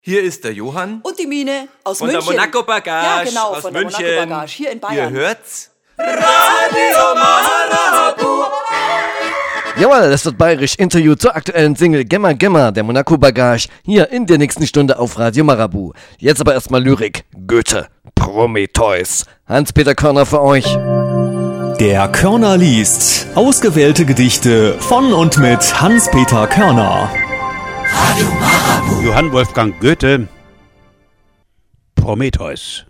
Hier ist der Johann. Und die Mine aus von München. Von der Monaco Bagage. Ja, genau, aus von München. der Monaco Bagage hier in Bayern. Ihr hört's? Radio Marabu. Jawohl, das wird bayerisch Interview zur aktuellen Single Gemma Gemma der Monaco Bagage hier in der nächsten Stunde auf Radio Marabu. Jetzt aber erstmal Lyrik. Goethe, Prometheus. Hans-Peter Körner für euch. Der Körner liest ausgewählte Gedichte von und mit Hans-Peter Körner. Radio Marabu. Johann Wolfgang Goethe, Prometheus.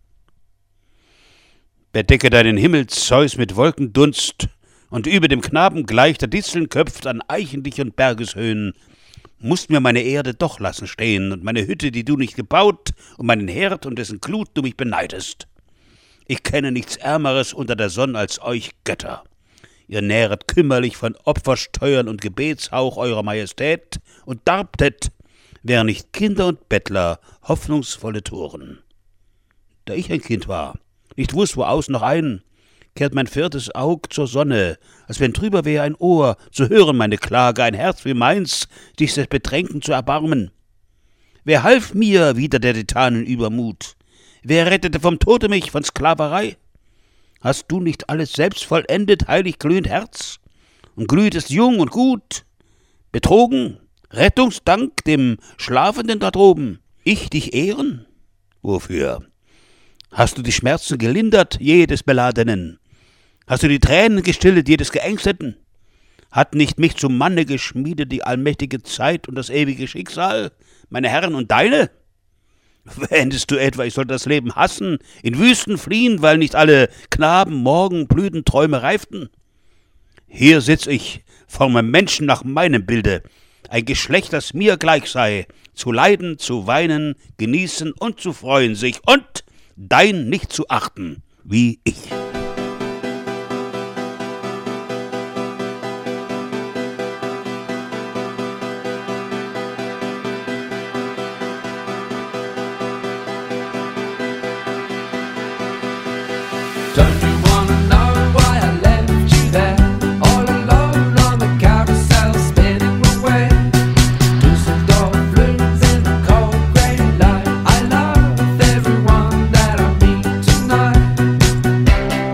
Bedecke deinen Himmel, Zeus, mit Wolkendunst, und über dem Knaben gleich der Disteln köpft an Eichendich und Bergeshöhen. Musst mir meine Erde doch lassen stehen und meine Hütte, die du nicht gebaut, und meinen Herd, um dessen Glut du mich beneidest. Ich kenne nichts Ärmeres unter der Sonne als euch Götter. Ihr nähret kümmerlich von Opfersteuern und Gebetshauch eurer Majestät und darbtet, wären nicht Kinder und Bettler hoffnungsvolle Toren. Da ich ein Kind war, nicht wußt wo aus noch ein, kehrt mein viertes Aug zur Sonne, als wenn drüber wäre ein Ohr, zu hören meine Klage, ein Herz wie meins, dich des Bedrängten zu erbarmen. Wer half mir wider der Titanen Übermut? Wer rettete vom Tode mich, von Sklaverei? Hast du nicht alles selbst vollendet, heilig glühend Herz? Und glühtest jung und gut? Betrogen? Rettungsdank dem Schlafenden da droben? Ich dich ehren? Wofür? Hast du die Schmerzen gelindert, jedes Beladenen? Hast du die Tränen gestillet, jedes Geängsteten? Hat nicht mich zum Manne geschmiedet die allmächtige Zeit und das ewige Schicksal, meine Herren und deine? Wähntest du etwa, ich soll das Leben hassen, in Wüsten fliehen, weil nicht alle Knaben morgen Blütenträume reiften? Hier sitz ich, forme Menschen nach meinem Bilde, ein Geschlecht, das mir gleich sei, zu leiden, zu weinen, genießen und zu freuen sich und dein nicht zu achten, wie ich. Don't you wanna know why I left you there, all alone on the carousel spinning away? Dusseldorf blooms in the cold grey light. I love everyone that I meet tonight.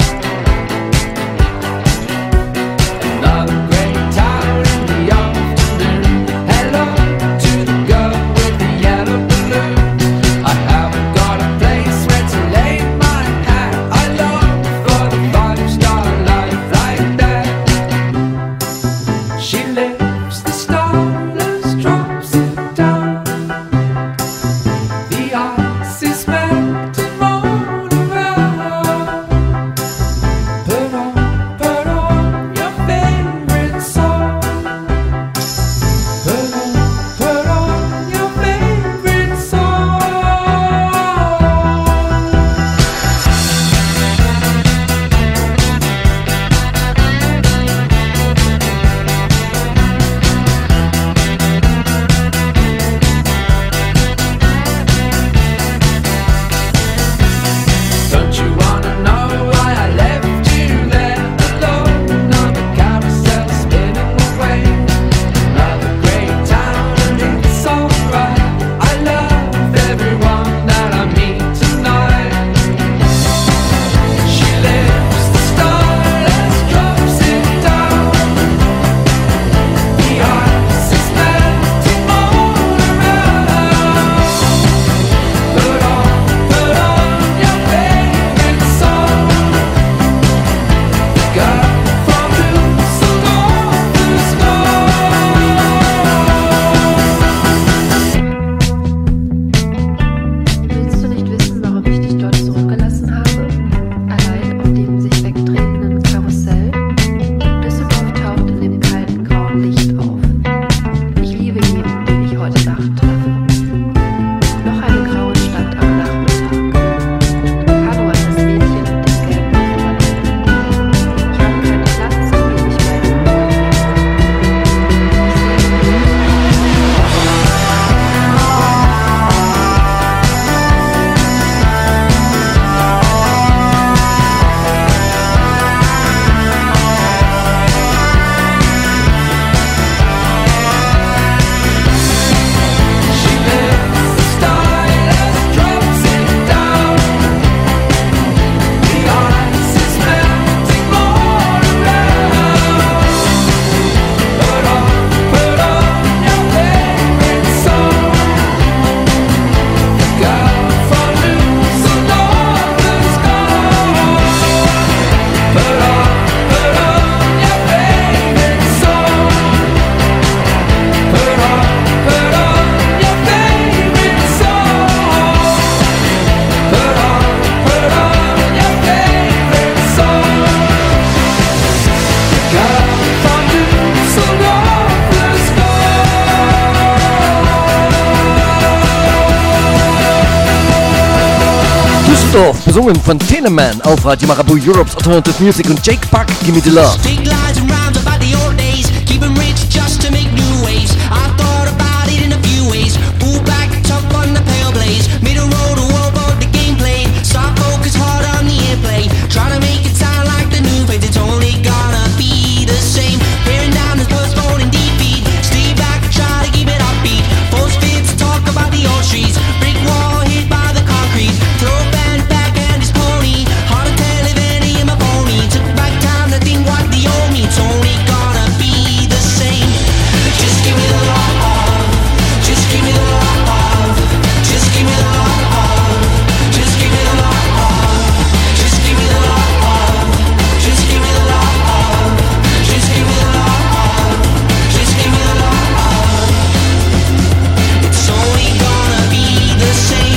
Düsseldorf, besungen von Teleman auf Radio Marabu, Europe's Alternative Music und Jake Buck, Gimme the Love. Big lies and rounds about the old days. Keep 'em rich just to make new waves. I thought about it in a few ways. Pull back, tough on the pale blaze. Middle road, a world about the gameplay. Soft focus, hard on the airplay. Try to make it sound like the new phase. It's only gonna be the same. Bearing down this postponing defeat. Stay back, try to keep it upbeat. Force fits, talk about the old streets. Brick wall hit by the concrete. Throw band back and his pony. Hard to tell if any of my phony. Took back time to think what the old me. It's only gonna be the same. Just give me the love. Just give me the love. Just give me the love. Just give me the love. Just give me the love. Just give me the love. Just give me the love. Just give me the love. It's only gonna be the same.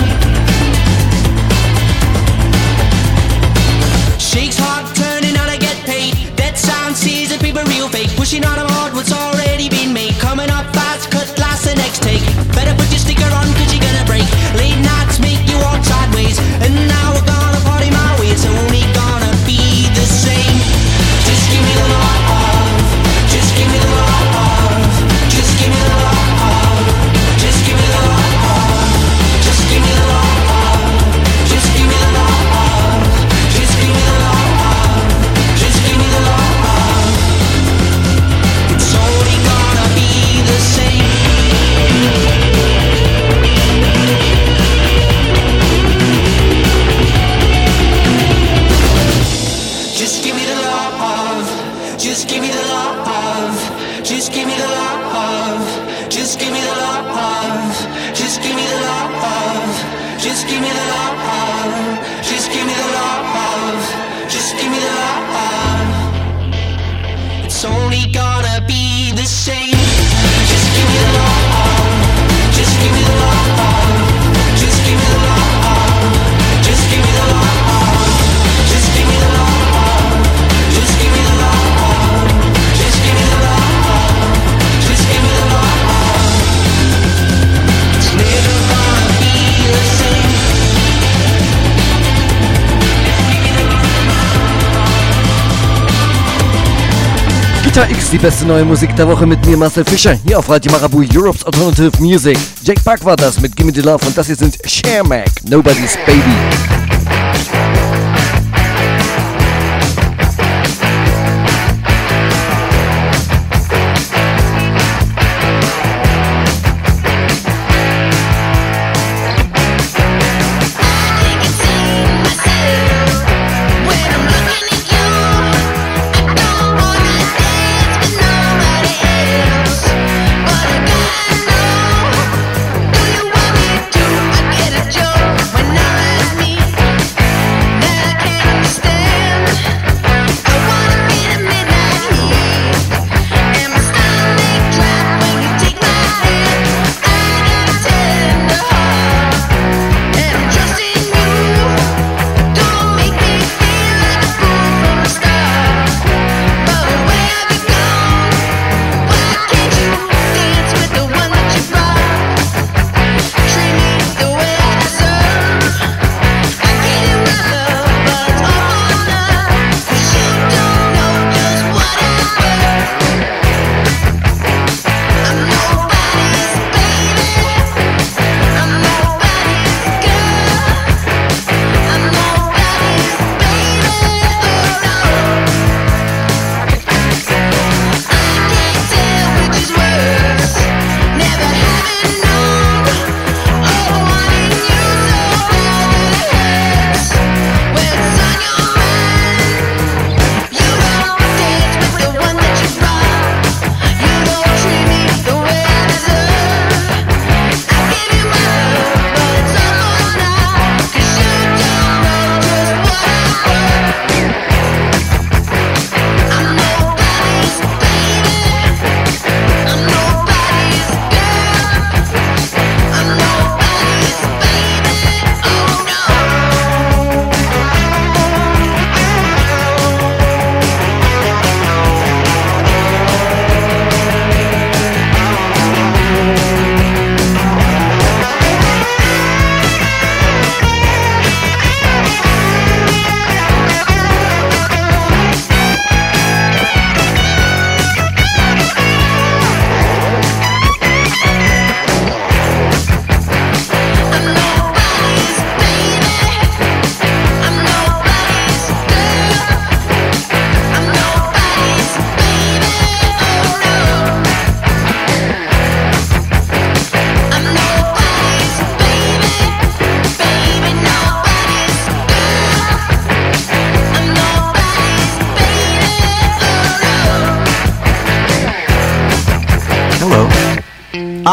Shakes hard, turning how to get paid. That sound sees the people real fake. Pushing out of hard what's already been made. Coming up fast, cut glass the next take. Better put your sticker on cause you're gonna break. Late nights make you walk sideways. And now we're gonna party my way. It's only gonna be the same. Just give me the love. Just give me the love. Just give me the love. Just give me the love. Just give me the love. Just give me the love. Just give me the love. Just give me the love. It's only gonna be the same. Just give me the love. Just give me the love. Just give me the love. Just give me the love. Just give me the love. Just give me the love. Just give me the love. Just give me the love. It's only gonna be the same. Just give me the love. Just give me the love. Just give me the love. Just give me the love. Just give me the love. Just give me the love. Just give me the love. Just give me the love. It's never gonna be the same. Gitarre X, die beste neue Musik der Woche mit mir, Marcel Fischer, hier auf Radio Marabu, Europe's Alternative Music. Jake Buck war das mit Gimme the Love und das hier sind Sharemac, Nobody's Baby. When I ask me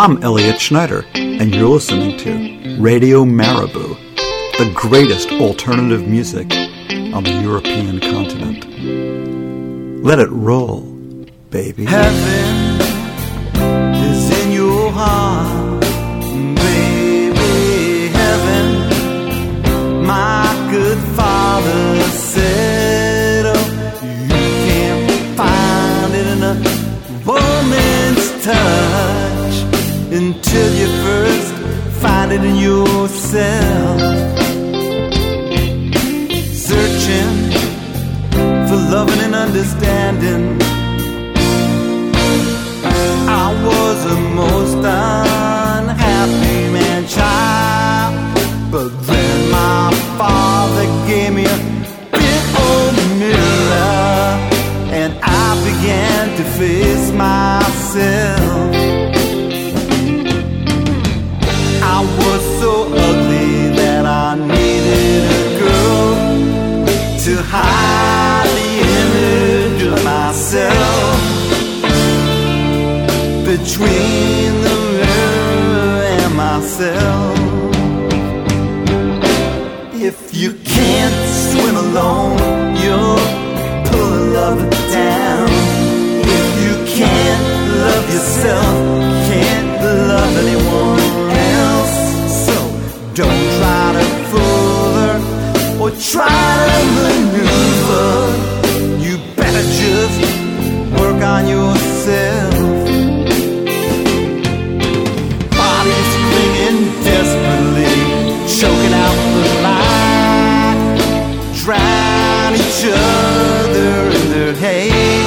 I'm Elliot Schneider, and you're listening to Radio Marabou, the greatest alternative music on the European continent. Let it roll, baby. Heaven is in your heart, baby. Heaven, my good father said, oh, you can't find it in a woman's touch until you first find it in yourself. Searching for loving and understanding, I was a most unhappy man child, but then my father gave me a big old mirror, and I began to face myself. I was so ugly that I needed a girl to hide the image of myself between the mirror and myself. If you can't swim alone, you'll pull a lover down. If you can't love yourself, can't love anyone else. So don't try to fool her or try to maneuver. You better just work on yourself. Bodies clinging desperately, choking out the light, drown each other in their hate.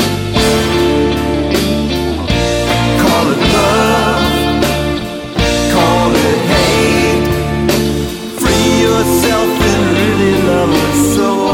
Call it love, call it hate. Free yourself and really love your soul.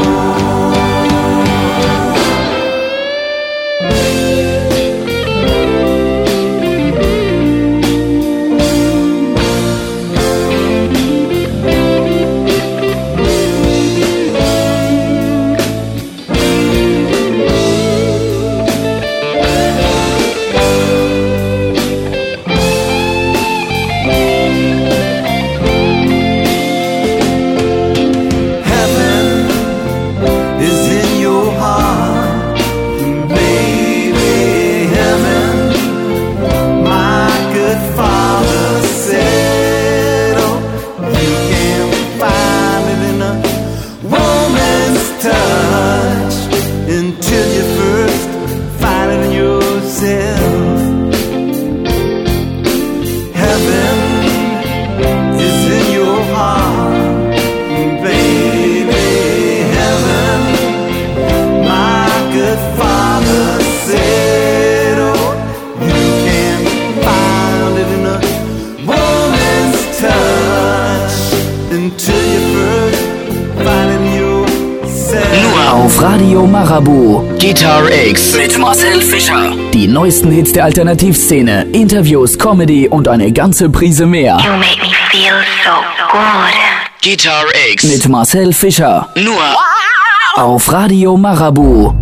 Radio Marabou. Guitar X mit Marcel Fischer. Die neuesten Hits der Alternativszene, Interviews, Comedy und eine ganze Prise mehr. You make me feel so good. Guitar X mit Marcel Fischer. Nur auf Radio Marabou.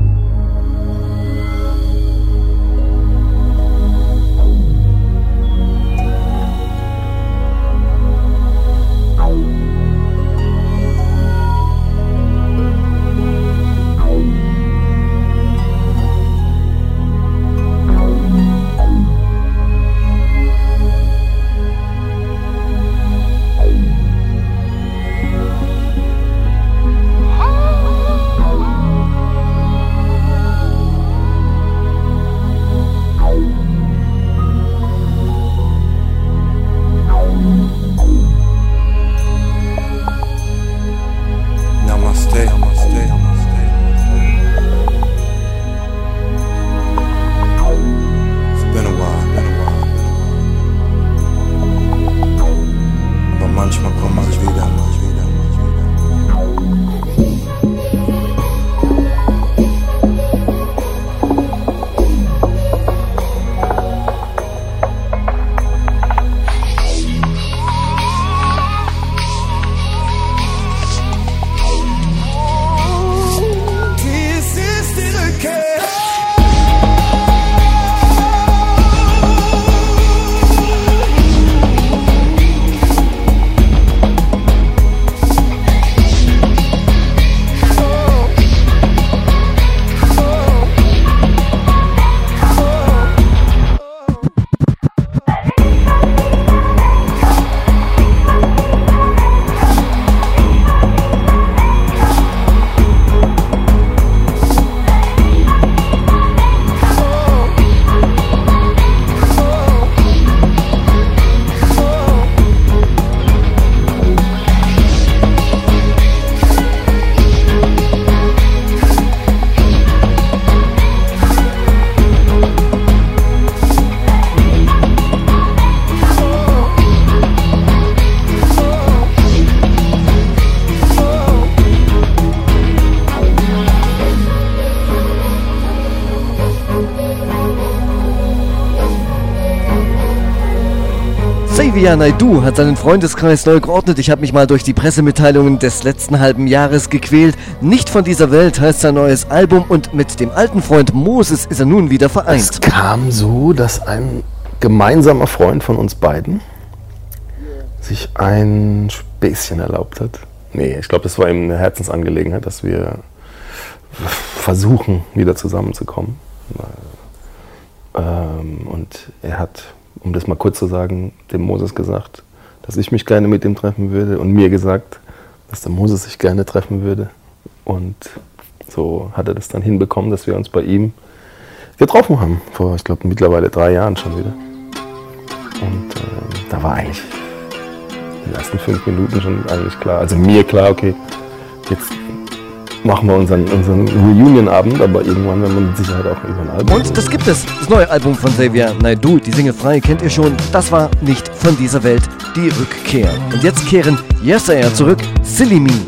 Xavier Naidoo hat seinen Freundeskreis neu geordnet. Ich habe mich mal durch die Pressemitteilungen des letzten halben Jahres gequält. Nicht von dieser Welt heißt sein neues Album und mit dem alten Freund Moses ist er nun wieder vereint. Es kam so, dass ein gemeinsamer Freund von uns beiden sich ein Späßchen erlaubt hat. Nee, ich glaube, das war ihm eine Herzensangelegenheit, dass wir versuchen, wieder zusammenzukommen. Und er hat, um das mal kurz zu sagen, dem Moses gesagt, dass ich mich gerne mit ihm treffen würde und mir gesagt, dass der Moses sich gerne treffen würde. Und so hat er das dann hinbekommen, dass wir uns bei ihm getroffen haben, vor, ich glaube, mittlerweile 3 Jahren schon wieder. Und da war eigentlich in den ersten 5 Minuten schon eigentlich klar, also mir klar, okay, jetzt machen wir unseren Reunion-Abend, aber irgendwann werden wir mit Sicherheit auch über ein Album. Und das gibt es, das neue Album von Xavier Naidoo, die Single Frei, kennt ihr schon. Das war nicht von dieser Welt, die Rückkehr. Und jetzt kehren Yes Sir zurück, Silly Me.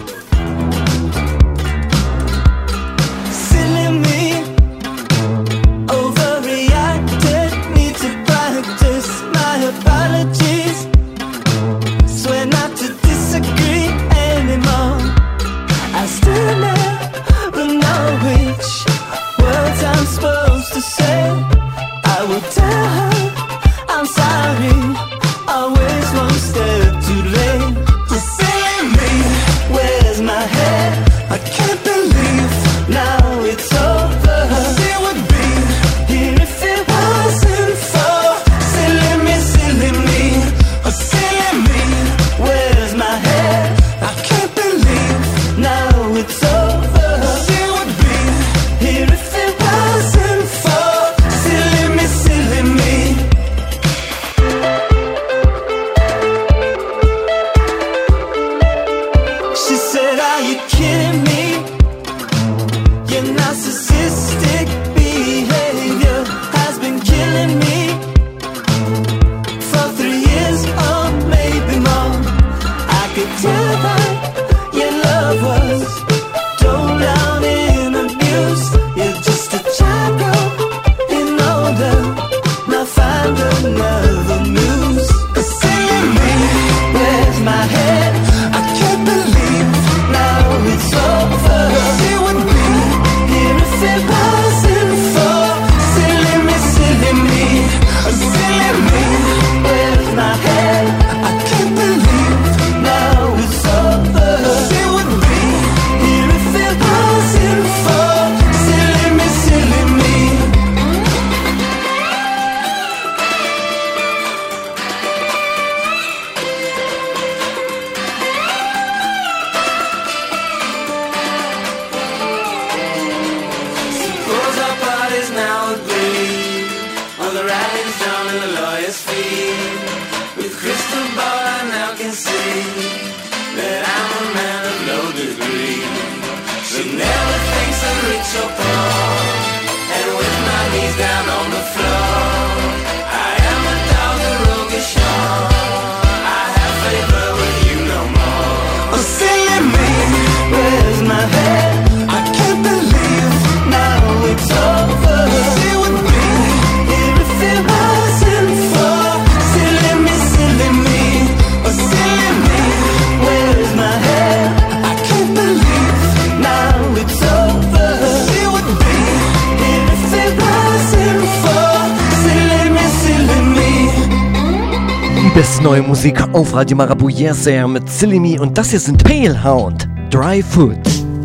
Neue Musik auf Radio Marabu, Yes Sir mit Silly Me und das hier sind Pale Hound, Dry Food.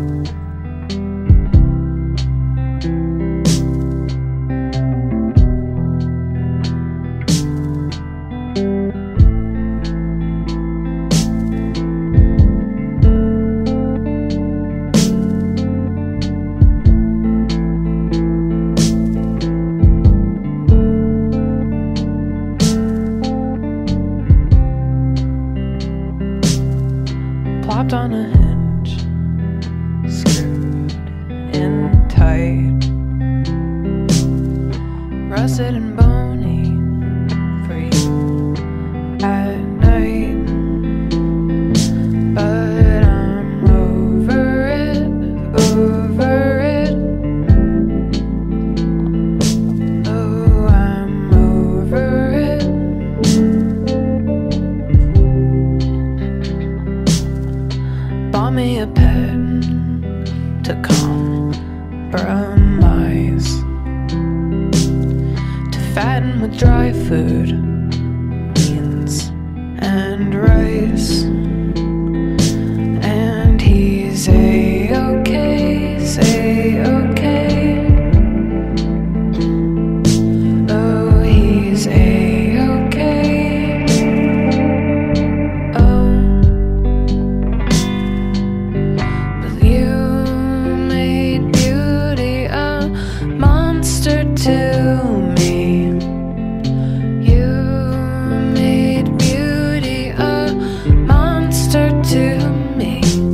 On a hinge, screwed in tight, rusted and bony for you at night. But I'm over it, over it. Oh, I'm over it. me a pet to compromise, to fatten with dry food, beans and rice. And he's A-okay, A-okay. Oh, he's A-okay. Oh, but you made beauty a monster to me. You made beauty a monster to me.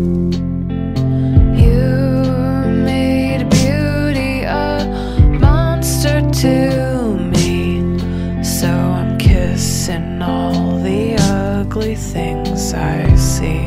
You made beauty a monster to me. So I'm kissing all the ugly things I see.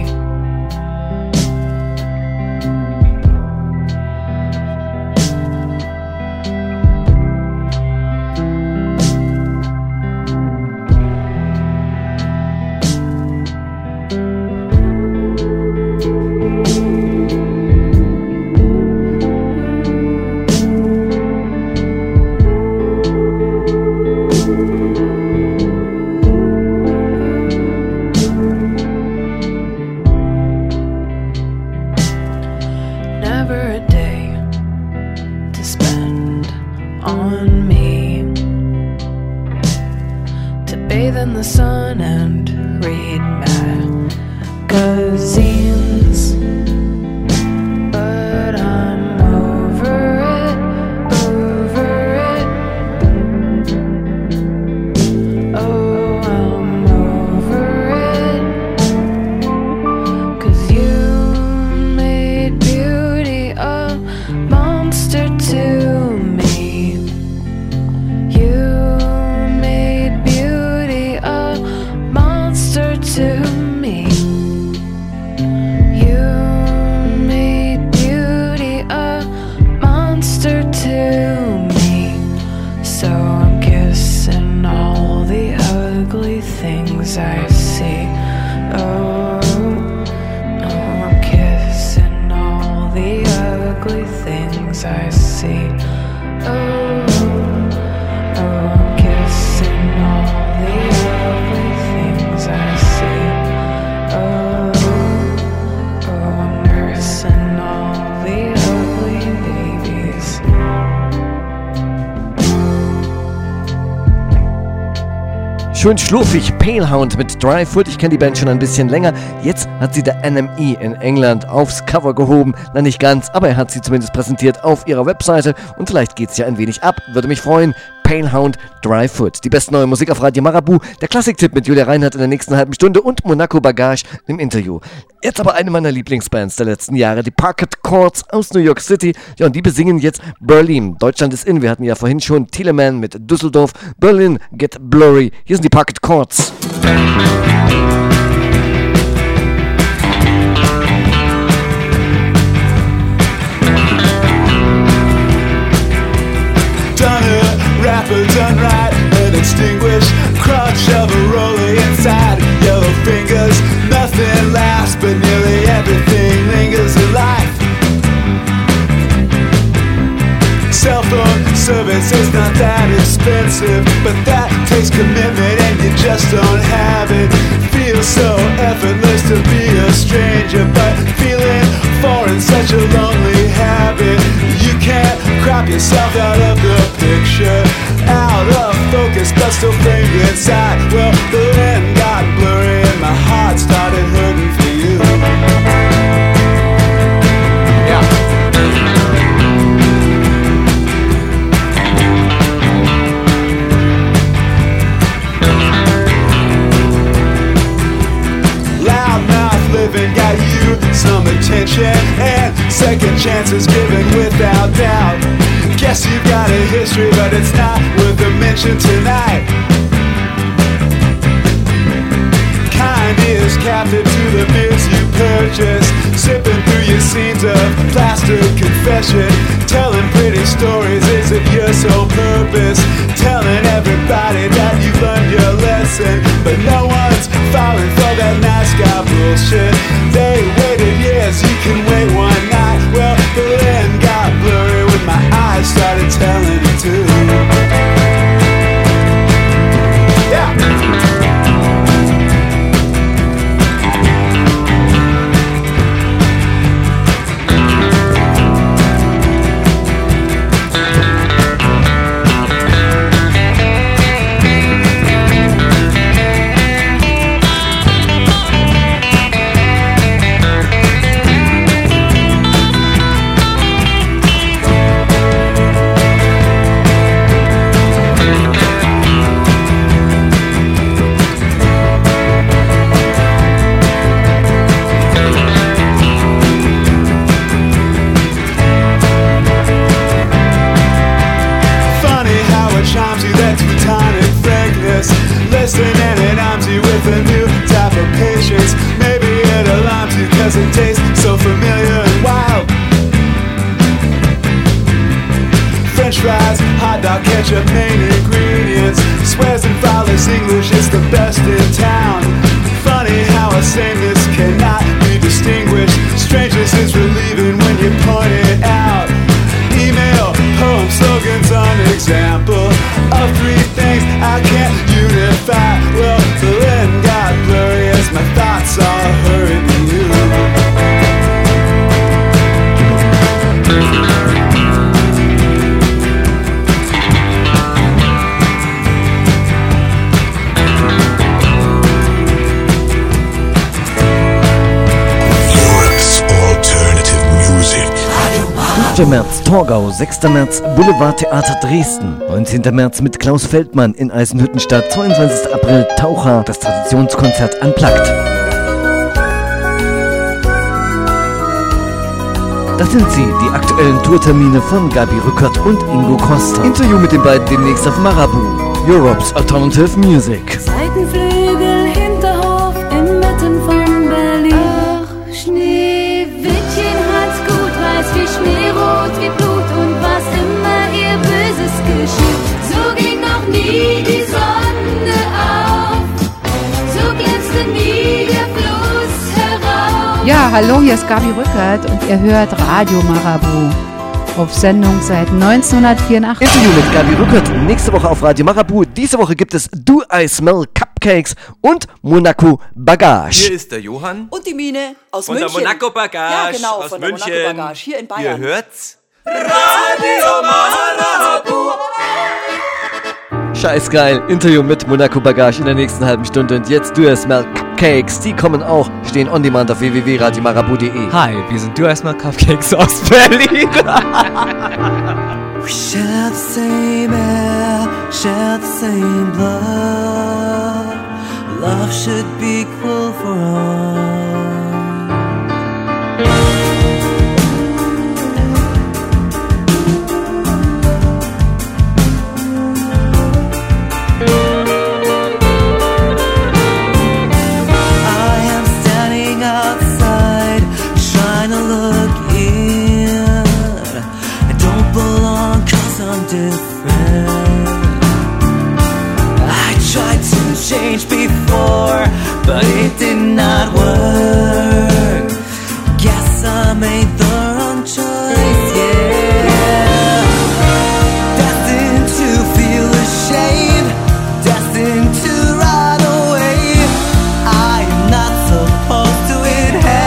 Never a day to spend on me, to bathe in the sun and read magazines. But I'm over it, over it. Oh, I'm over it. 'Cause you made beauty a monster to me. You made beauty a monster to me. You made beauty a monster to me. So I'm kissing all the ugly things I see. Oh, I'm kissing all the ugly things I see. Oh, I'm kissing all the ugly things I see. Oh, I'm nursing all the ugly babies. Schön schlurfig, Palehound mit Dry Foot. Ich kenne die Band schon ein bisschen länger. Jetzt hat sie der NME in England aufs Cover gehoben. Na, nicht ganz, aber er hat sie zumindest präsentiert auf ihrer Webseite. Und vielleicht geht's ja ein wenig ab. Würde mich freuen. Palehound, Dry Foot. Die beste neue Musik auf Radio Marabu. Der Klassiktipp mit Julia Reinhardt in der nächsten halben Stunde und Monaco Bagage im Interview. Jetzt aber eine meiner Lieblingsbands der letzten Jahre, die Parquet Courts aus New York City. Ja, und die besingen jetzt Berlin. Deutschland ist in. Wir hatten ja vorhin schon Telemann mit Düsseldorf. Berlin, Get Blurry. Hier sind die Parquet Courts. Rapper done right, an extinguished crutch of a rolling inside. Yellow fingers, nothing lasts, but nearly everything lingers in life. Cell phone service is not that expensive, but that takes commitment and you just don't have it. Feels so effortless to be a stranger, but feeling foreign, such a lonely habit. You can't crop yourself out of the picture, out of focus but still framed inside. Well, the land got blurry and my heart started hurting for you. Yeah. Loudmouth living got you some attention and second chances given without doubt. Guess you've got a history, but it's not worth a mention tonight. Kind is captive to the beers you purchase, sipping through your scenes of plaster confession, telling pretty stories isn't your sole purpose, telling everybody that you've learned your lesson, but no one's falling for that nice guy bullshit. They waited years, you doesn't taste so familiar and wild. French fries, hot dog, ketchup, main ingredients. Swears in flawless English, it's the best in town. Funny how a sameness cannot be distinguished. Strangeness is relieving when you point it out. Email, poem, slogans, an example of three things I can't unify. Well, the end got blurry as my thoughts all hurried to you. Alternative Music. 5. März Torgau, 6. März Boulevardtheater Dresden, 19. März mit Klaus Feldmann in Eisenhüttenstadt, 22. April Taucher, das Traditionskonzert Unplugged. Das sind sie, die aktuellen Tourtermine von Gabi Rückert und Ingo Costa. Interview mit den beiden demnächst auf Marabu, Europe's Alternative Music. Seitenflügel, Hinterhof, inmitten von Berlin. Ach, Schneewittchen hat's gut, weiß wie Schnee, rot wie Blut und was immer ihr Böses geschieht. So ging noch nie die Sonne auf, so glänzte nie der Fluss herauf. Ja, hallo, hier ist Gabi Rückert und ihr hört Radio Marabu. Auf Sendung seit 1984. Interview mit Gabi Rückert nächste Woche auf Radio Marabu. Diese Woche gibt es Do I Smell Cupcakes und Monaco Bagage. Hier ist der Johann. Und die Mine aus von München. Der Monaco Bagage. Ja, genau, aus von München. der Monaco Bagage hier in Bayern. Ihr hört's? Radio Marabu. Scheißgeil. Interview mit Monaco Bagage in der nächsten halben Stunde. Und jetzt Do I Smell Cupcakes. Die kommen auch. Stehen on demand auf www.radiomarabu.de. Hi, wir sind Do I Smell Cupcakes aus Berlin. We share the same air, share the same blood. Love should be equal for all. Change before, but it did not work. Guess I made the wrong choice, yeah. Destined to feel ashamed, destined to run away. I am not supposed to inherit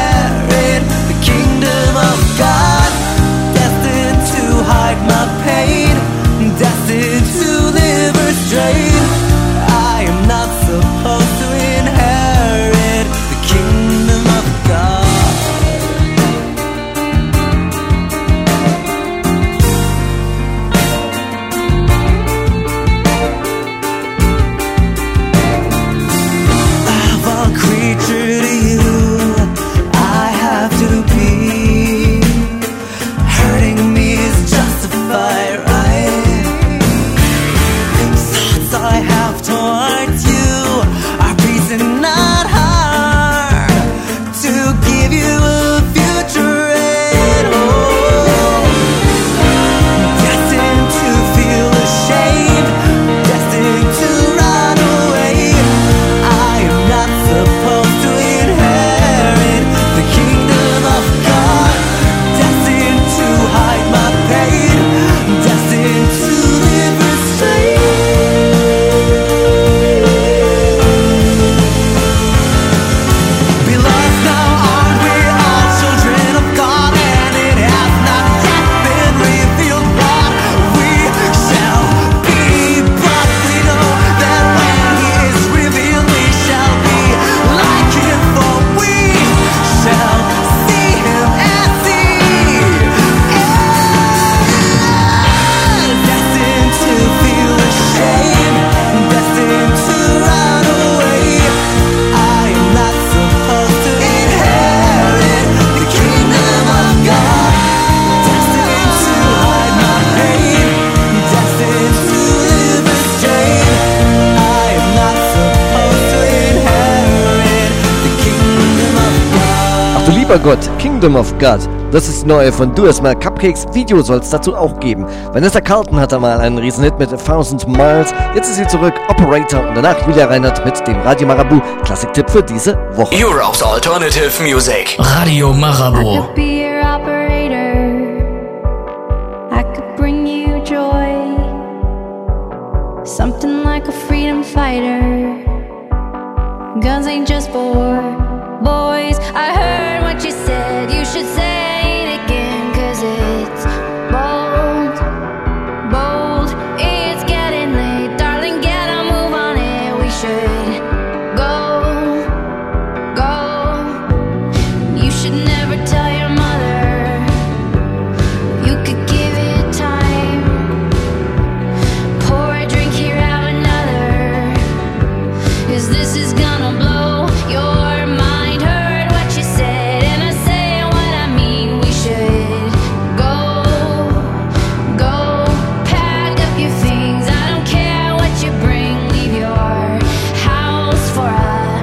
Übergott, Kingdom of God. Das ist neue von Du Erstmal Cupcakes. Video soll es dazu auch geben. Vanessa Carlton hatte mal einen Riesenhit mit 1000 Miles. Jetzt ist sie zurück, Operator. Und danach Julia Reinhardt mit dem Radio Marabu Klassiktipp für diese Woche. Europe's Alternative Music. Radio Marabu. Be your operator. I could bring you joy. Something like a freedom fighter. Guns ain't just for boys. I heard what you said. You should say it again, 'cause it's bold, bold. It's getting late, darling. Get a move on it. We should go, go. You should never tell your mother. You could give it time. Pour a drink here, have another. 'Cause this is gonna blow your mind. Heard what you said, and I say what I mean. We should go, go. Pack up your things. I don't care what you bring. Leave your house for a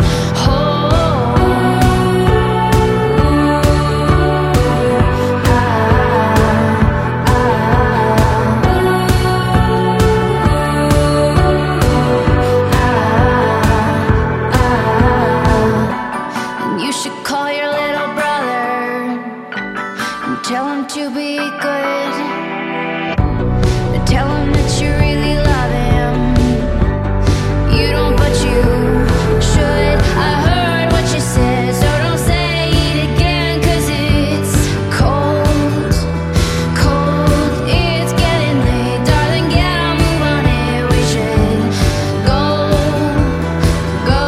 And you should call your little brother and tell him to be good. And tell him that you really love him. You don't, but you should. I heard what you said, so don't say it again, 'cause it's cold, cold. It's getting late, darling. Get a move on it. We should go, go.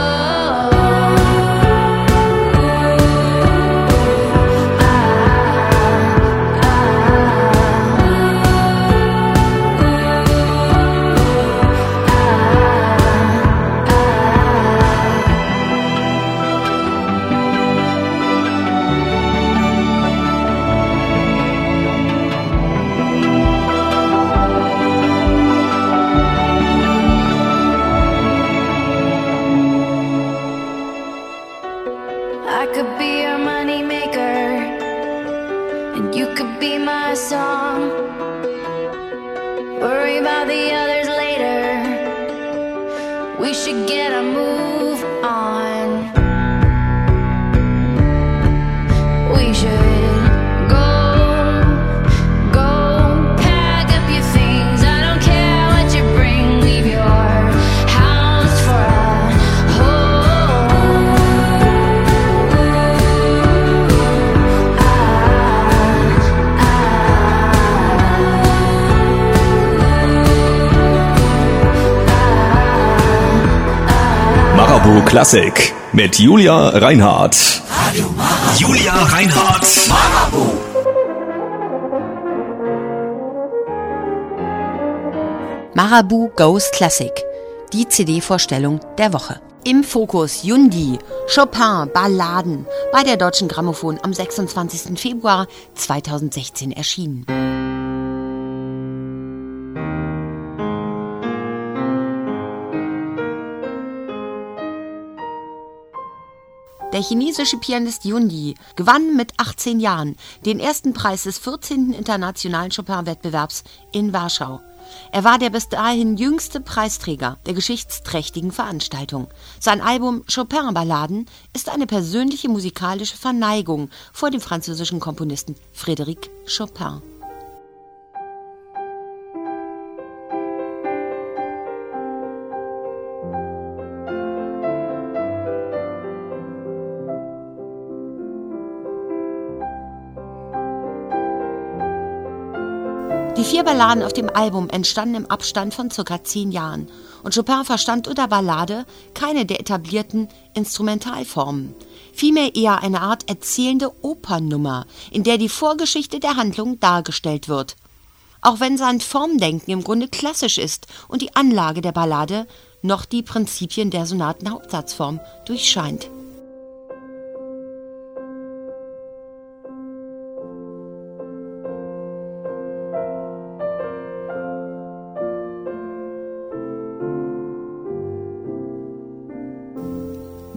I could be your money maker, and you could be my song. Worry about the others later. We should get a move on. We should go, go. Pack up your things. I don't care what you bring. Leave your house for a Marabu Klassik mit Julia Reinhardt. Julia Reinhardt. Marabu. Marabu Goes Classic, die CD-Vorstellung der Woche. Im Fokus Yundi, Chopin, Balladen, bei der Deutschen Grammophon am 26. Februar 2016 erschienen. Der chinesische Pianist Yundi gewann mit 18 Jahren den ersten Preis des 14. Internationalen Chopin-Wettbewerbs in Warschau. Er war der bis dahin jüngste Preisträger der geschichtsträchtigen Veranstaltung. Sein Album Chopin-Balladen ist eine persönliche musikalische Verneigung vor dem französischen Komponisten Frédéric Chopin. Die 4 Balladen auf dem Album entstanden im Abstand von ca. 10 Jahren und Chopin verstand unter Ballade keine der etablierten Instrumentalformen. Vielmehr eher eine Art erzählende Opernnummer, in der die Vorgeschichte der Handlung dargestellt wird. Auch wenn sein Formdenken im Grunde klassisch ist und die Anlage der Ballade noch die Prinzipien der Sonatenhauptsatzform durchscheint.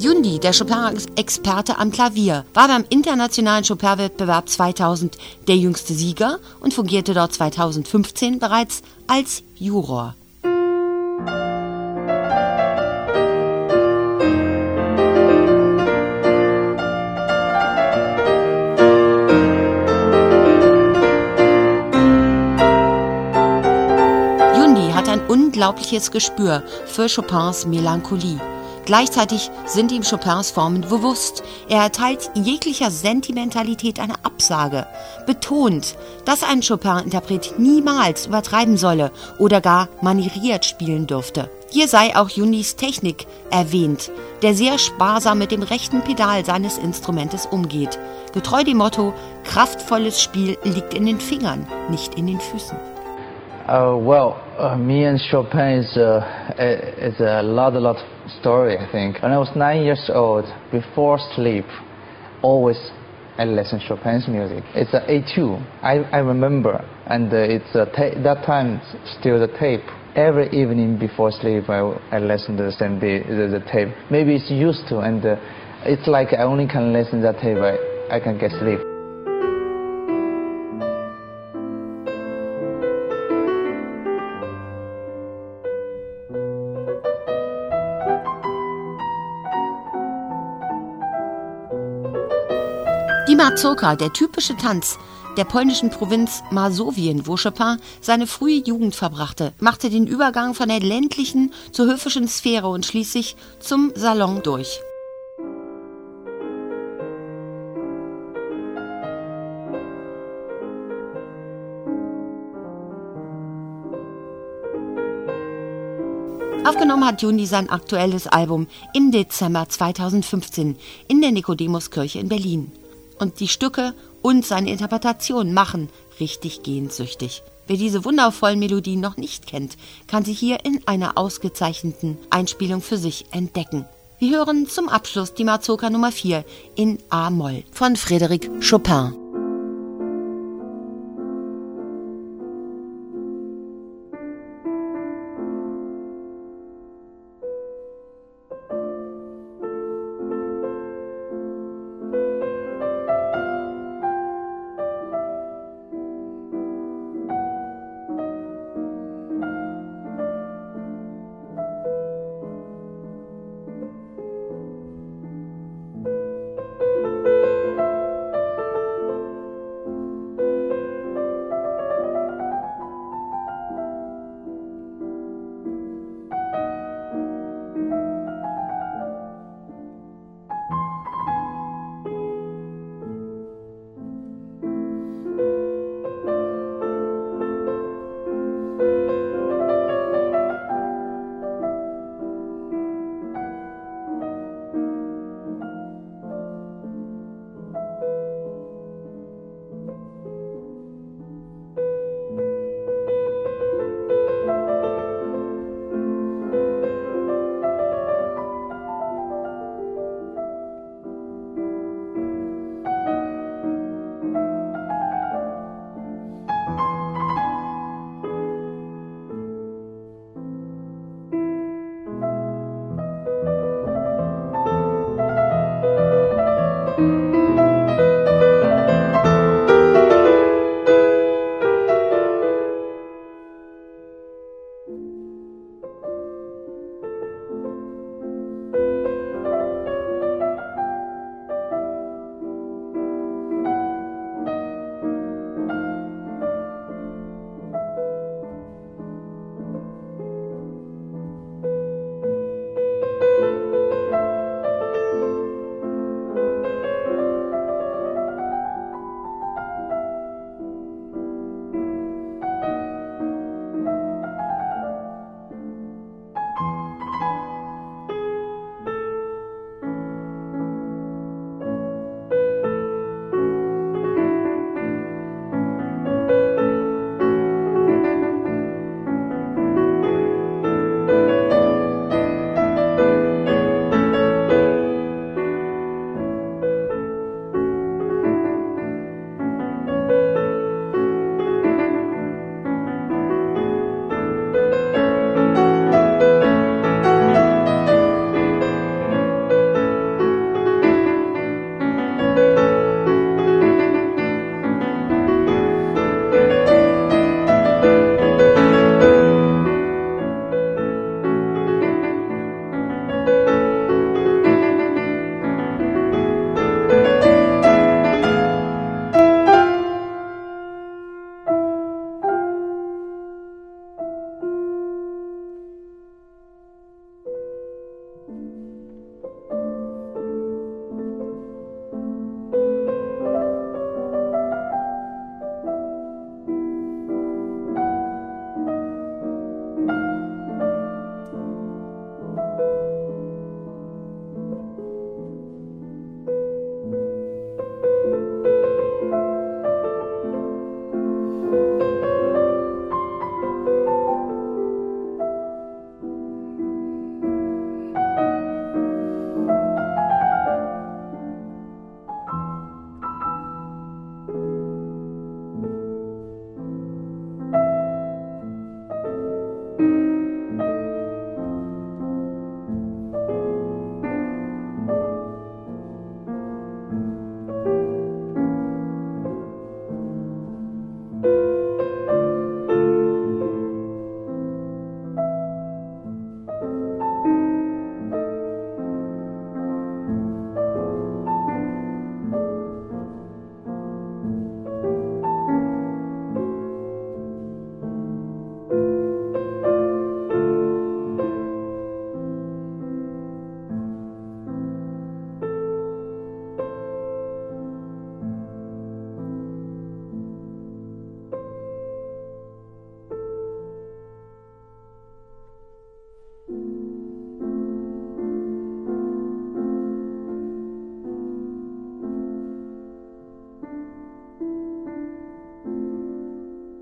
Yundi, der Chopin-Experte am Klavier, war beim internationalen Chopin-Wettbewerb 2000 der jüngste Sieger und fungierte dort 2015 bereits als Juror. Unglaubliches Gespür für Chopins Melancholie. Gleichzeitig sind ihm Chopins Formen bewusst. Er erteilt jeglicher Sentimentalität eine Absage, betont, dass ein Chopin-Interpret niemals übertreiben solle oder gar manieriert spielen dürfte. Hier sei auch Yundis Technik erwähnt, der sehr sparsam mit dem rechten Pedal seines Instrumentes umgeht. Getreu dem Motto, kraftvolles Spiel liegt in den Fingern, nicht in den Füßen. Me and Chopin is a lot story, I think. When I was 9 years old, before sleep, always I listen Chopin's music. It's an A2. I remember, and it's that time still the tape. Every evening before sleep, I listen to the tape. Maybe it's used to, and it's like I only can listen that tape. I can get sleep. Die Mazurka, der typische Tanz der polnischen Provinz Masowien, wo Chopin seine frühe Jugend verbrachte, machte den Übergang von der ländlichen zur höfischen Sphäre und schließlich zum Salon durch. Aufgenommen hat Yundi sein aktuelles Album im Dezember 2015 in der Nikodemuskirche in Berlin. Und die Stücke und seine Interpretation machen richtig gehensüchtig. Wer diese wundervollen Melodien noch nicht kennt, kann sie hier in einer ausgezeichneten Einspielung für sich entdecken. Wir hören zum Abschluss die Mazurka Nummer 4 in A-Moll von Frédéric Chopin.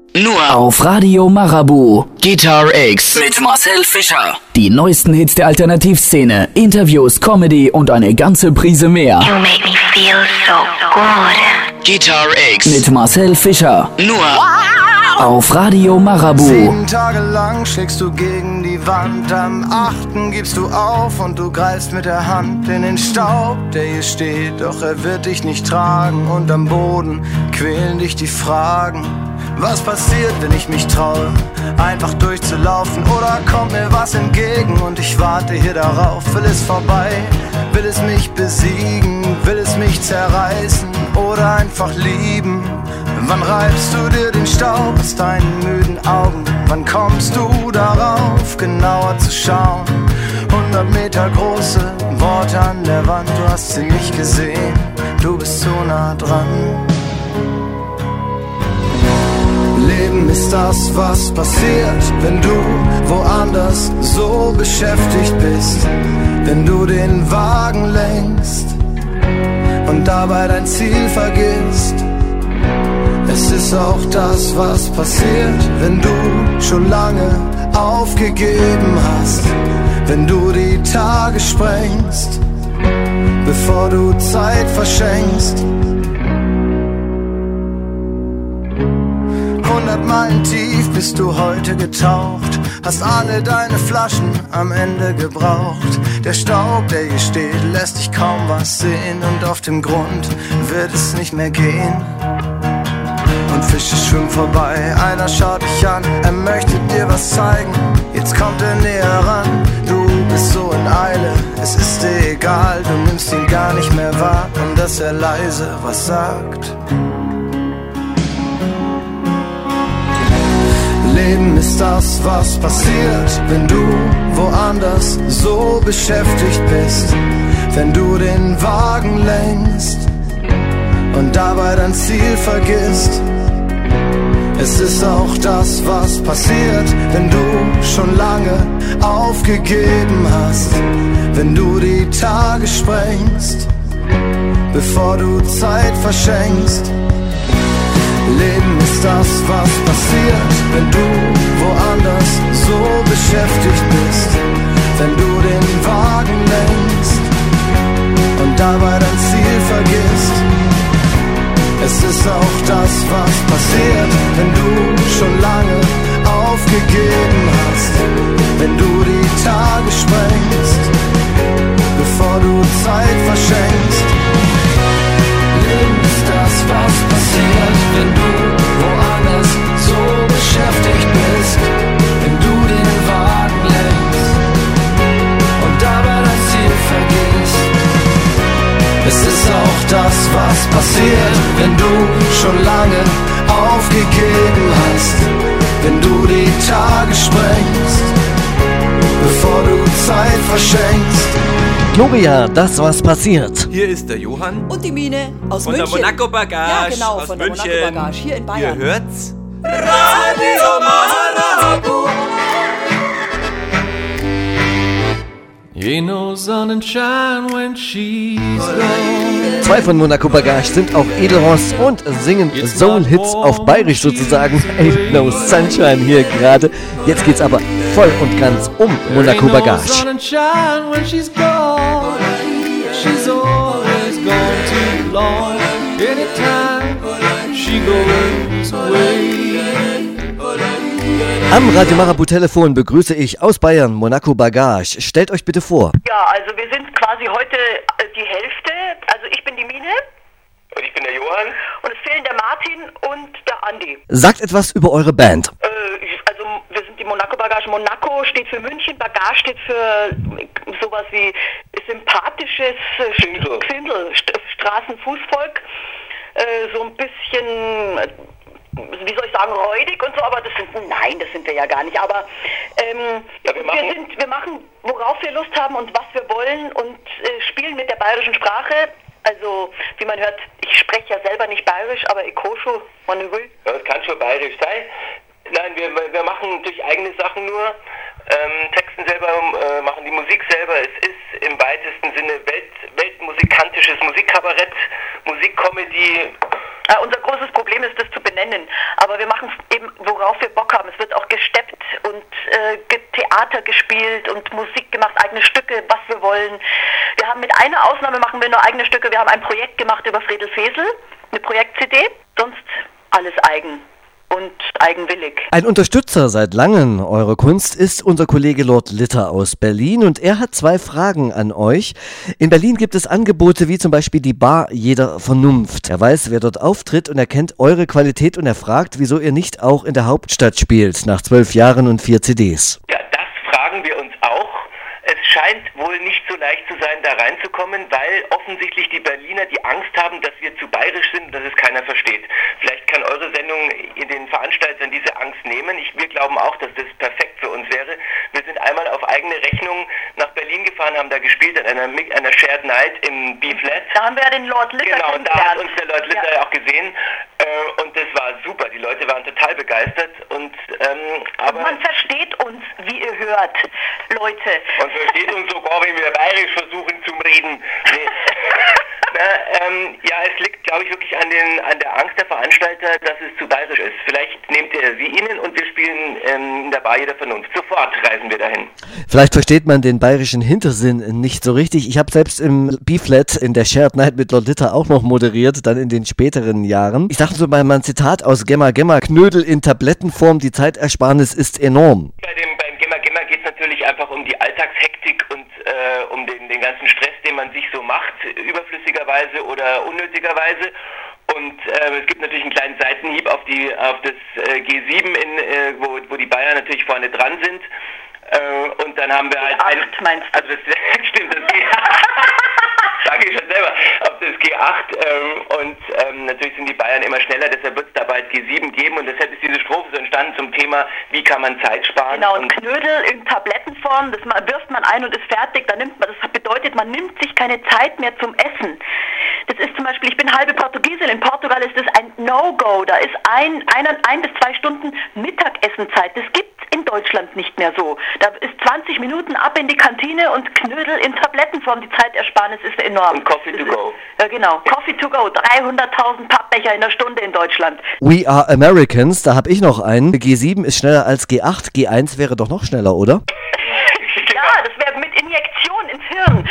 Nur auf Radio Marabu. Guitar X mit Marcel Fischer. Die neuesten Hits der Alternativszene, Interviews, Comedy und eine ganze Prise mehr. You make me feel so good. Guitar X Mit Marcel Fischer. Nur Auf Radio Marabu. 7 Tage lang schlägst du gegen die Wand, am 8. gibst du auf und du greifst mit der Hand in den Staub, der hier steht, doch er wird dich nicht tragen und am Boden quälen dich die Fragen. Was passiert, wenn ich mich traue, einfach durchzulaufen, oder kommt mir was entgegen und ich warte hier darauf? Will es vorbei, will es mich besiegen, will es mich zerreißen oder einfach lieben? Wann reibst du dir den Staub aus deinen müden Augen? Wann kommst du darauf, genauer zu schauen? 100 Meter große Worte an der Wand, du hast sie nicht gesehen, du bist so nah dran. Leben ist das, was passiert, wenn du woanders so beschäftigt bist, wenn du den Wagen lenkst und dabei dein Ziel vergisst. Es ist auch das, was passiert, wenn du schon lange aufgegeben hast, wenn du die Tage sprengst, bevor du Zeit verschenkst. 100 Meilen tief bist du heute getaucht, hast alle deine Flaschen am Ende gebraucht. Der Staub, der hier steht, lässt dich kaum was sehen und auf dem Grund wird es nicht mehr gehen. Und Fische schwimmen vorbei, einer schaut dich an, er möchte dir was zeigen. Jetzt kommt er näher ran, du bist so in Eile, es ist dir egal, du nimmst ihn gar nicht mehr wahr, und dass er leise was sagt. Leben ist das, was passiert, wenn du woanders so beschäftigt bist, wenn du den Wagen lenkst und dabei dein Ziel vergisst. Es ist auch das, was passiert, wenn du schon lange aufgegeben hast, wenn du die Tage sprengst, bevor du Zeit verschenkst. Leben ist das, was passiert, wenn du woanders so beschäftigt bist, wenn du den Wagen lenkst und dabei dein Ziel vergisst. Es ist auch das, was passiert, wenn du schon lange aufgegeben hast, wenn du die Tage sprengst, bevor du Zeit verschenkst. Leben ist das, was passiert, wenn du woanders so beschäftigt bist, wenn du den Wagen lenkst und dabei dein Ziel vergisst. Es ist auch das, was passiert, wenn du schon lange aufgegeben hast, wenn du die Tage sprengst, bevor du Zeit verschenkst. Gloria, das was passiert. Hier ist der Johann. Und die Mine aus von München. Der Monaco Bagage. Ja, genau, aus von München. der Monaco Bagage hier in Bayern. Ihr hört's? Radio Marabu. Ain't no sunshine when she's gone. 2 von Monaco Bagage sind auch Edelross und singen Soul-Hits auf Bayerisch sozusagen. Ain't no sunshine hier gerade. Jetzt geht's aber voll und ganz um Monaco Bagage. Sunshine when she's gone. She's always gone too long. Anytime she goes away. Am Radio Marabu Telefon begrüße ich aus Bayern Monaco Bagage. Stellt euch bitte vor. Ja, also wir sind quasi heute die Hälfte. Also ich bin die Mine. Und ich bin der Johann. Und es fehlen der Martin und der Andi. Sagt etwas über eure Band. Also wir sind die Monaco Bagage. Monaco steht für München, Bagage steht für sowas wie sympathisches Quindel, Straßenfußvolk. So ein bisschen, wie soll ich sagen, räudig und so, aber das sind wir ja gar nicht. Aber wir machen, worauf wir Lust haben und was wir wollen und spielen mit der bayerischen Sprache. Also, wie man hört, ich spreche ja selber nicht bayerisch, aber Ekosho, man will. Ja, das kann schon bayerisch sein. Nein, wir machen durch eigene Sachen nur, texten selber, machen die Musik selber. Es ist im weitesten Sinne weltmusikantisches Musikkabarett, Musikcomedy. Unser großes Problem ist, das zu benennen. Aber wir machen es eben, worauf wir Bock haben. Es wird auch gesteppt und Theater gespielt und Musik gemacht, eigene Stücke, was wir wollen. Wir haben mit einer Ausnahme machen wir nur eigene Stücke. Wir haben ein Projekt gemacht über Fredel Fesel, eine Projekt-CD. Sonst alles eigen und eigenwillig. Ein Unterstützer seit langem eurer Kunst ist unser Kollege Lord Litter aus Berlin und er hat 2 Fragen an euch. In Berlin gibt es Angebote wie zum Beispiel die Bar Jeder Vernunft. Er weiß, wer dort auftritt und er kennt eure Qualität und er fragt, wieso ihr nicht auch in der Hauptstadt spielt, nach 12 Jahren und 4 CDs. Ja, das fragen wir uns auch. Es scheint wohl nicht so leicht zu sein, da reinzukommen, weil offensichtlich die Berliner die Angst haben, dass wir zu bayerisch sind und dass es keiner versteht. Vielleicht kann eure Sendung den Veranstaltern diese Angst nehmen. Wir glauben auch, dass das perfekt für uns wäre. Wir sind einmal auf eigene Rechnung nach Berlin gefahren, haben da gespielt an einer Shared Night im B-Flat. Da haben wir ja den Lord Litter kennengelernt. Genau, da hat uns der Lord Litter ja auch gesehen. Und das war super. Die Leute waren total begeistert. Aber man versteht uns, wie ihr hört, Leute. Man versteht uns sogar, wenn wir bayerisch versuchen zu reden. Nee. Ja, es liegt, glaube ich, wirklich an der Angst der Veranstalter, dass es zu bayerisch ist. Vielleicht nehmt ihr sie ihnen und wir spielen in der Bar Jeder Vernunft. Sofort reisen wir dahin. Vielleicht versteht man den bayerischen Hintersinn nicht so richtig. Ich habe selbst im B-Flat in der Shared Night mit Lord Litter auch noch moderiert, dann in den späteren Jahren. Ich sage so mal ein Zitat aus Gemma Gemma: Knödel in Tablettenform, die Zeitersparnis ist enorm. Beim Gemma Gemma geht es natürlich einfach um die Alltagshektik und um den ganzen Stress, den man sich so macht, überflüssigerweise oder unnötigerweise. Und es gibt natürlich einen kleinen Seitenhieb auf das G7, wo die Bayern natürlich vorne dran sind. Und dann haben wir halt G8, meinst du? Also das stimmt, das sage ich schon selber, auf das G8 natürlich sind die Bayern immer schneller, deshalb wird es da bald G7 geben und deshalb ist diese Strophe so entstanden zum Thema, wie kann man Zeit sparen. Genau, und Knödel in Tablettenform, das wirft man ein und ist fertig, das bedeutet, man nimmt sich keine Zeit mehr zum Essen. Das ist zum Beispiel, ich bin halbe Portugiesin, in Portugal ist das ein No-Go, da ist ein bis 2 Stunden Mittagessenzeit, das gibt es in Deutschland nicht mehr so. Da ist 20 Minuten ab in die Kantine und Knödel in Tablettenform, die Zeitersparnis ist enorm. Und Coffee to go. Ja genau, Coffee to go, 300.000 Pappbecher in der Stunde in Deutschland. We are Americans, da habe ich noch einen. G7 ist schneller als G8, G1 wäre doch noch schneller, oder? Ja, das wäre mit Injektion ins Hirn.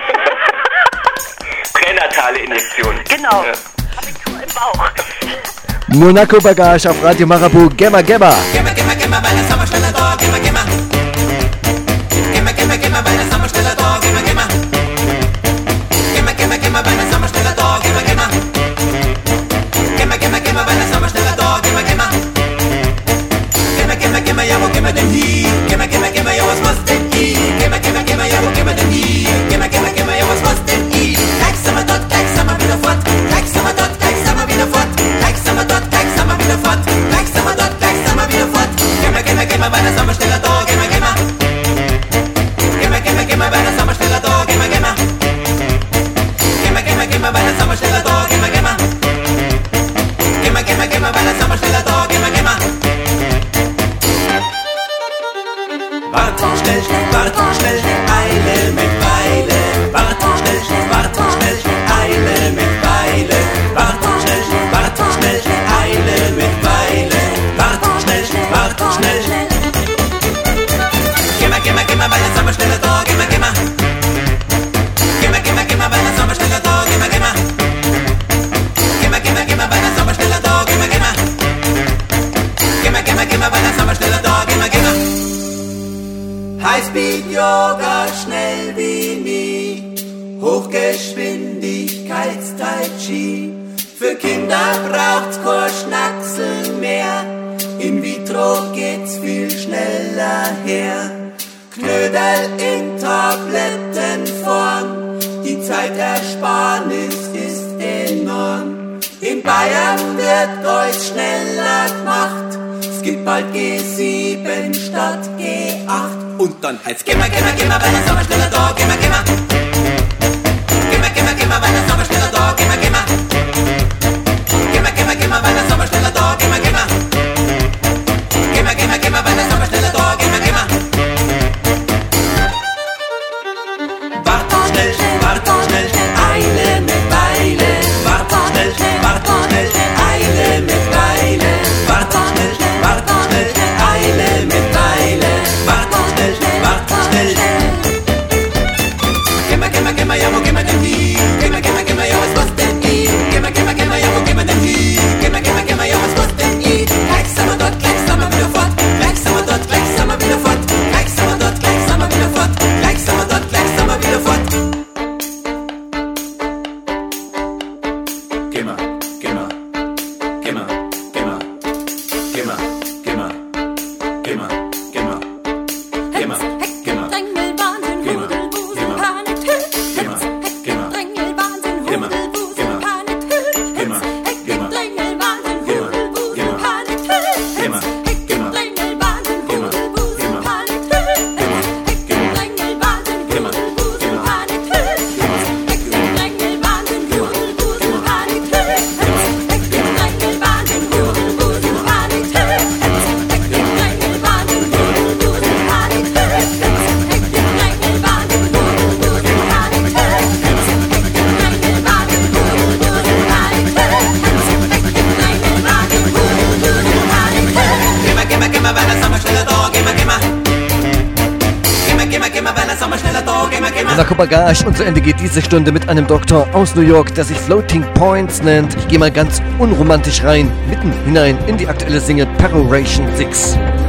Pränatale Injektion. Genau. Ja. Abitur im Bauch. Monaco Bagage auf Radio Marabout, Gemma Gemma. Gemma, Gemma, Gemma, bei der Sommerstelle da, Gemma, Gemma. Gemma, Gemma, Gemma, bei der Sommerstelle da, Gemma, Gemma. Gemma, Gemma, Gemma, bei der Sommerstelle da, Gemma, Gemma. Gemma, Gemma, Gemma, bei der Sommerstelle da, Gemma, Gemma. Gemma, Gemma, Gemma, ja, wo gehen wir denn hin? Gemma, Gemma, Gemma, ja, was machst denn hin? Gemma, Gemma, Gemma, ja, wo gehen wir denn hin? Gemma, Gemma, Gemma, ja, was machst denn hin? Gleich sind wir dort, gleich sind wir wieder fort. Gleich sind wir dort, gleich sind wir wieder fort. Gleich sind wir dort, gleich sind wir wieder fort. Gleich sind wir dort, gleich sind wir wieder fort. Gemma, Gemma, Gemma, bei der Sommerstelle da, Gemma, Gemma. Gemma, Gemma, Gemma, bei der Sommerstelle da, Gemma, Gemma. Gemma, Gemma, Gemma, bei der Sommerstelle da, Gemma, Gemma. Gemma, Gemma, Gemma, bei der Sommerstelle da, Gemma, Gemma. Wart schnell, Eile mit Weile. Wart schnell, Eile mit Weile. Wart schnell, Eile mit Weile. Wart schnell. Gemma, Gemma, Gemma, bei der Sommerstelle da, Gemma, Gemma. Gemma, Gemma, Gemma, bei der Sommerstelle da, Gemma, Gemma. Gemma, Gemma, Gemma, bei der Sommerstelle da, Gemma, Gemma. Gemma, Gemma, Gemma, bei der Sommerstelle da, Gemma, Gemma. Highspeed-Yoga, schnell wie nie. Hochgeschwindigkeits-Tai Chi. Für Kinder braucht's kein Schnacksel mehr. In vitro geht's viel schneller her. Knödel in Tablettenform. Die Zeitersparnis ist enorm. In Bayern wird euch schneller gemacht. Es gibt bald G7 statt G8. Und dann heißt Gemma, Gemma, Gemma, bei der Sommerstelle da, Gemma, Gemma. Gemma, Gemma, Gemma, bei der Sommerstelle da, Gemma, Gemma. Gemma, Gemma, Gemma, bei der Sommerstelle da, Gemma, Gemma. Gemma, Gemma, Gemma, bei der Sommerstelle da, Gemma, Gemma. Wart schnell, Eile mit Weile. Wart schnell, Monaco Bagage und zu Ende geht diese Stunde mit einem Doktor aus New York, der sich Floating Points nennt. Ich gehe mal ganz unromantisch rein, mitten hinein in die aktuelle Single Peroration 6.